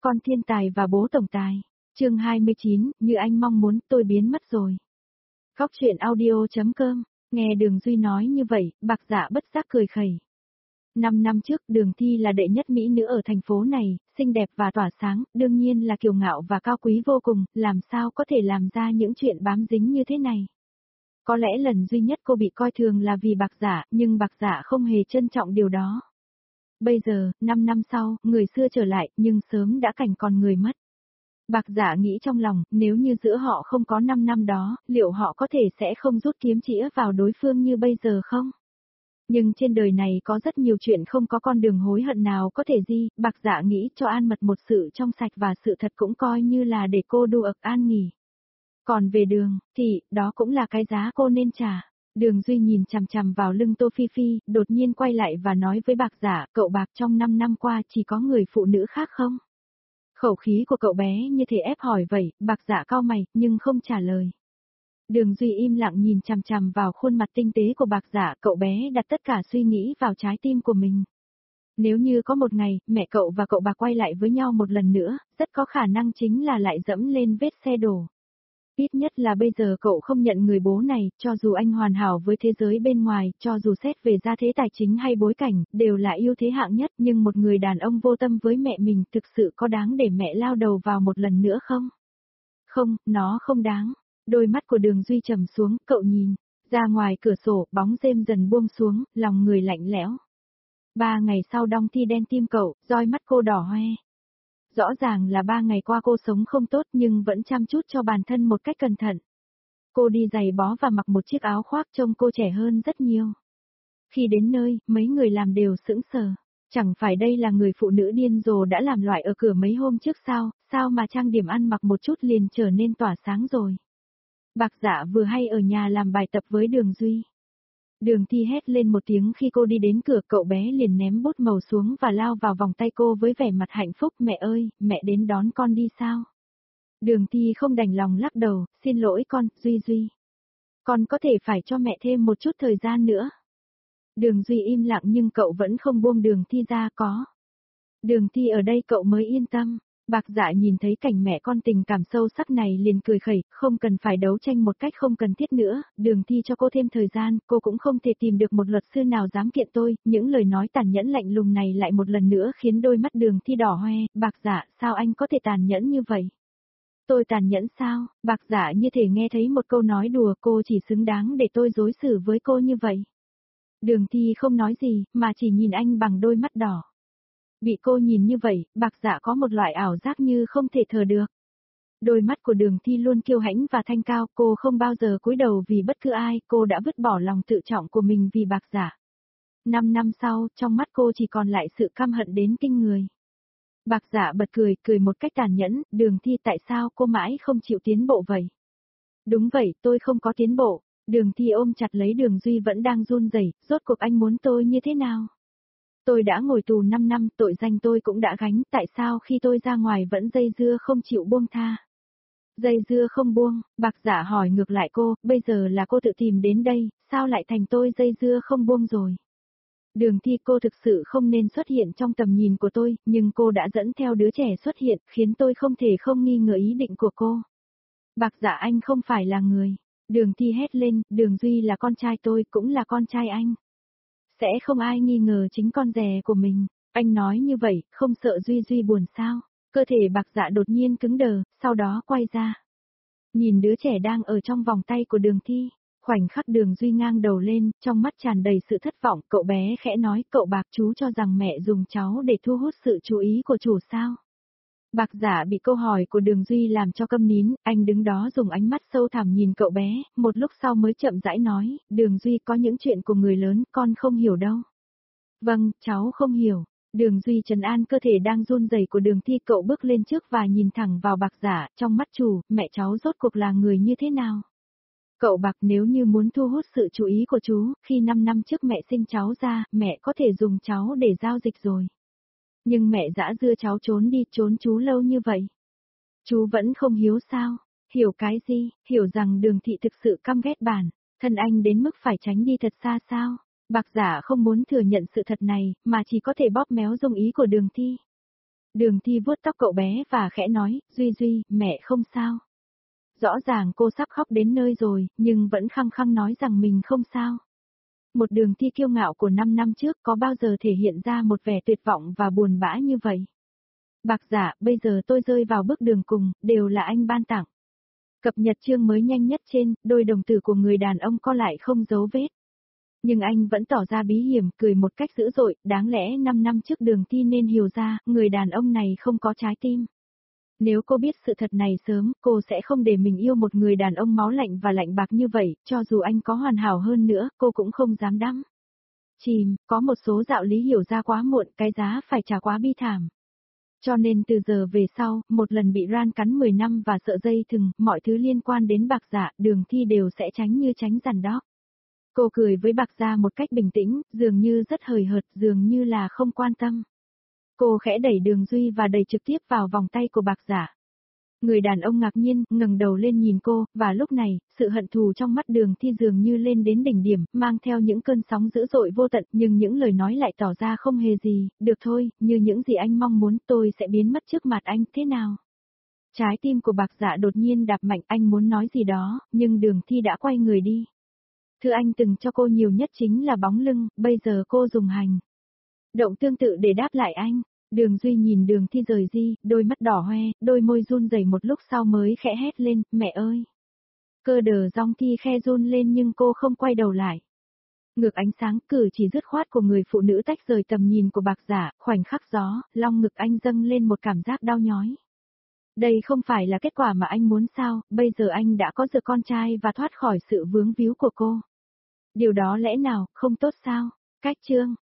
Con thiên tài và bố tổng tài. Chương 29, như anh mong muốn, tôi biến mất rồi. Góc truyện audio.com. Nghe Đường Duy nói như vậy, Bạc Dạ bất giác cười khẩy. 5 năm trước, Đường Thi là đệ nhất mỹ nữ ở thành phố này, xinh đẹp và tỏa sáng, đương nhiên là kiêu ngạo và cao quý vô cùng, làm sao có thể làm ra những chuyện bám dính như thế này. Có lẽ lần duy nhất cô bị coi thường là vì Bạc Dạ, nhưng Bạc Dạ không hề trân trọng điều đó. Bây giờ, 5 năm sau, người xưa trở lại, nhưng sớm đã cảnh còn người mất. Bạc Dạ nghĩ trong lòng, nếu như giữa họ không có 5 năm đó, liệu họ có thể sẽ không rút kiếm chĩa vào đối phương như bây giờ không? Nhưng trên đời này có rất nhiều chuyện không có con đường hối hận nào có thể gì, Bạc Dạ nghĩ cho An Mật một sự trong sạch và sự thật cũng coi như là để cô đu ực an nghỉ. Còn về Đường, thì, đó cũng là cái giá cô nên trả. Đường Duy nhìn chằm chằm vào lưng Tô Phi Phi, đột nhiên quay lại và nói với Bạc Dạ, cậu Bạc trong 5 năm qua chỉ có người phụ nữ khác không? Khẩu khí của cậu bé như thể ép hỏi vậy, Bạc Dạ cau mày, nhưng không trả lời. Đường Duy im lặng nhìn chằm chằm vào khuôn mặt tinh tế của Bạc Dạ, cậu bé đặt tất cả suy nghĩ vào trái tim của mình. Nếu như có một ngày, mẹ cậu và cậu Bạc quay lại với nhau một lần nữa, rất có khả năng chính là lại dẫm lên vết xe đổ. Ít nhất là bây giờ cậu không nhận người bố này, cho dù anh hoàn hảo với thế giới bên ngoài, cho dù xét về gia thế tài chính hay bối cảnh, đều là ưu thế hạng nhất, nhưng một người đàn ông vô tâm với mẹ mình thực sự có đáng để mẹ lao đầu vào một lần nữa không? Không, nó không đáng. Đôi mắt của Đường Duy trầm xuống, cậu nhìn ra ngoài cửa sổ, bóng rêm dần buông xuống, lòng người lạnh lẽo. 3 ngày sau đong Thi đen tim cậu, roi mắt cô đỏ hoe. Rõ ràng là 3 ngày qua cô sống không tốt nhưng vẫn chăm chút cho bản thân một cách cẩn thận. Cô đi giày bó và mặc một chiếc áo khoác trông cô trẻ hơn rất nhiều. Khi đến nơi, mấy người làm đều sững sờ. Chẳng phải đây là người phụ nữ điên rồ đã làm loại ở cửa mấy hôm trước sao mà trang điểm ăn mặc một chút liền trở nên tỏa sáng rồi. Bạc Dạ vừa hay ở nhà làm bài tập với Đường Duy. Đường Thi hét lên một tiếng khi cô đi đến cửa, cậu bé liền ném bút màu xuống và lao vào vòng tay cô với vẻ mặt hạnh phúc. Mẹ ơi, mẹ đến đón con đi sao? Đường Thi không đành lòng lắc đầu, xin lỗi con, Duy. Con có thể phải cho mẹ thêm một chút thời gian nữa. Đường Duy im lặng nhưng cậu vẫn không buông Đường Thi ra, có Đường Thi ở đây cậu mới yên tâm. Bạc Dạ nhìn thấy cảnh mẹ con tình cảm sâu sắc này liền cười khẩy, không cần phải đấu tranh một cách không cần thiết nữa, Đường Thi cho cô thêm thời gian, cô cũng không thể tìm được một luật sư nào dám kiện tôi, những lời nói tàn nhẫn lạnh lùng này lại một lần nữa khiến đôi mắt Đường Thi đỏ hoe, Bạc Dạ, sao anh có thể tàn nhẫn như vậy? Tôi tàn nhẫn sao? Bạc Dạ như thể nghe thấy một câu nói đùa, cô chỉ xứng đáng để tôi đối xử với cô như vậy. Đường Thi không nói gì, mà chỉ nhìn anh bằng đôi mắt đỏ. Bị cô nhìn như vậy, Bạc Dạ có một loại ảo giác như không thể thở được. Đôi mắt của Đường Thi luôn kiêu hãnh và thanh cao, cô không bao giờ cúi đầu vì bất cứ ai, cô đã vứt bỏ lòng tự trọng của mình vì Bạc Dạ. 5 năm sau, trong mắt cô chỉ còn lại sự căm hận đến kinh người. Bạc Dạ bật cười một cách tàn nhẫn, Đường Thi tại sao cô mãi không chịu tiến bộ vậy? Đúng vậy, tôi không có tiến bộ. Đường Thi ôm chặt lấy Đường Duy vẫn đang run rẩy, rốt cuộc anh muốn tôi như thế nào? Tôi đã ngồi tù 5 năm, tội danh tôi cũng đã gánh, tại sao khi tôi ra ngoài vẫn dây dưa không chịu buông tha? Dây dưa không buông, Bạc Dạ hỏi ngược lại cô, bây giờ là cô tự tìm đến đây, sao lại thành tôi dây dưa không buông rồi? Đường Thi, cô thực sự không nên xuất hiện trong tầm nhìn của tôi, nhưng cô đã dẫn theo đứa trẻ xuất hiện, khiến tôi không thể không nghi ngờ ý định của cô. Bạc Dạ, anh không phải là người. Đường Thi hét lên, Đường Duy là con trai tôi, cũng là con trai anh. Sẽ không ai nghi ngờ chính con rể của mình. Anh nói như vậy, không sợ Duy buồn sao? Cơ thể Bạc Dạ đột nhiên cứng đờ, sau đó quay ra. Nhìn đứa trẻ đang ở trong vòng tay của Đường Thi. Khoảnh khắc Đường Duy ngang đầu lên, trong mắt tràn đầy sự thất vọng, cậu bé khẽ nói, cậu Bạc, chú cho rằng mẹ dùng cháu để thu hút sự chú ý của chủ sao? Bạc Dạ bị câu hỏi của Đường Duy làm cho câm nín, anh đứng đó dùng ánh mắt sâu thẳm nhìn cậu bé, một lúc sau mới chậm rãi nói, Đường Duy, có những chuyện của người lớn, con không hiểu đâu. Vâng, cháu không hiểu. Đường Duy trấn an cơ thể đang run rẩy của Đường Thi, cậu bước lên trước và nhìn thẳng vào Bạc Dạ, trong mắt chủ, mẹ cháu rốt cuộc là người như thế nào? Cậu Bạc, nếu như muốn thu hút sự chú ý của chú, khi 5 năm trước mẹ sinh cháu ra, mẹ có thể dùng cháu để giao dịch rồi. Nhưng mẹ dã dưa cháu trốn đi, trốn chú lâu như vậy. Chú vẫn không hiếu sao? Hiểu cái gì? Hiểu rằng Đường Thị thực sự căm ghét bản thân anh đến mức phải tránh đi thật xa sao? Bạc Dạ không muốn thừa nhận sự thật này, mà chỉ có thể bóp méo dung ý của Đường Thi. Đường Thi vuốt tóc cậu bé và khẽ nói, Duy Duy, mẹ không sao. Rõ ràng cô sắp khóc đến nơi rồi, nhưng vẫn khăng khăng nói rằng mình không sao. Một Đường Thi kiêu ngạo của 5 năm trước có bao giờ thể hiện ra một vẻ tuyệt vọng và buồn bã như vậy. Bạc Dạ, bây giờ tôi rơi vào bước đường cùng, đều là anh ban tặng. Cập nhật chương mới nhanh nhất trên, đôi đồng tử của người đàn ông co lại không dấu vết. Nhưng anh vẫn tỏ ra bí hiểm, cười một cách dữ dội, đáng lẽ 5 năm trước Đường Thi nên hiểu ra, người đàn ông này không có trái tim. Nếu cô biết sự thật này sớm, cô sẽ không để mình yêu một người đàn ông máu lạnh và lạnh bạc như vậy, cho dù anh có hoàn hảo hơn nữa, cô cũng không dám đắm chìm, có một số đạo lý hiểu ra quá muộn, cái giá phải trả quá bi thảm. Cho nên từ giờ về sau, một lần bị ran cắn 10 năm và sợ dây thừng, mọi thứ liên quan đến Bạc Dạ, Đường Thi đều sẽ tránh như tránh giàn đó. Cô cười với Bạc Dạ một cách bình tĩnh, dường như rất hời hợt, dường như là không quan tâm. Cô khẽ đẩy Đường Duy và đẩy trực tiếp vào vòng tay của Bạc Dạ. Người đàn ông ngạc nhiên, ngẩng đầu lên nhìn cô, và lúc này, sự hận thù trong mắt Đường Thi dường như lên đến đỉnh điểm, mang theo những cơn sóng dữ dội vô tận, nhưng những lời nói lại tỏ ra không hề gì, được thôi, như những gì anh mong muốn, tôi sẽ biến mất trước mặt anh, thế nào? Trái tim của Bạc Dạ đột nhiên đạp mạnh, anh muốn nói gì đó, nhưng Đường Thi đã quay người đi. Thứ anh từng cho cô nhiều nhất chính là bóng lưng, bây giờ cô dùng hành động tương tự để đáp lại anh. Đường Duy nhìn Đường Thi rời đi, đôi mắt đỏ hoe, đôi môi run rẩy một lúc sau mới khẽ hét lên, mẹ ơi. Cơ đờ dong Thi khe run lên nhưng cô không quay đầu lại. Ngược ánh sáng cử chỉ dứt khoát của người phụ nữ tách rời tầm nhìn của Bạc Dạ, khoảnh khắc gió, long ngực anh dâng lên một cảm giác đau nhói. Đây không phải là kết quả mà anh muốn sao, bây giờ anh đã có được con trai và thoát khỏi sự vướng víu của cô. Điều đó lẽ nào, không tốt sao? Cách chương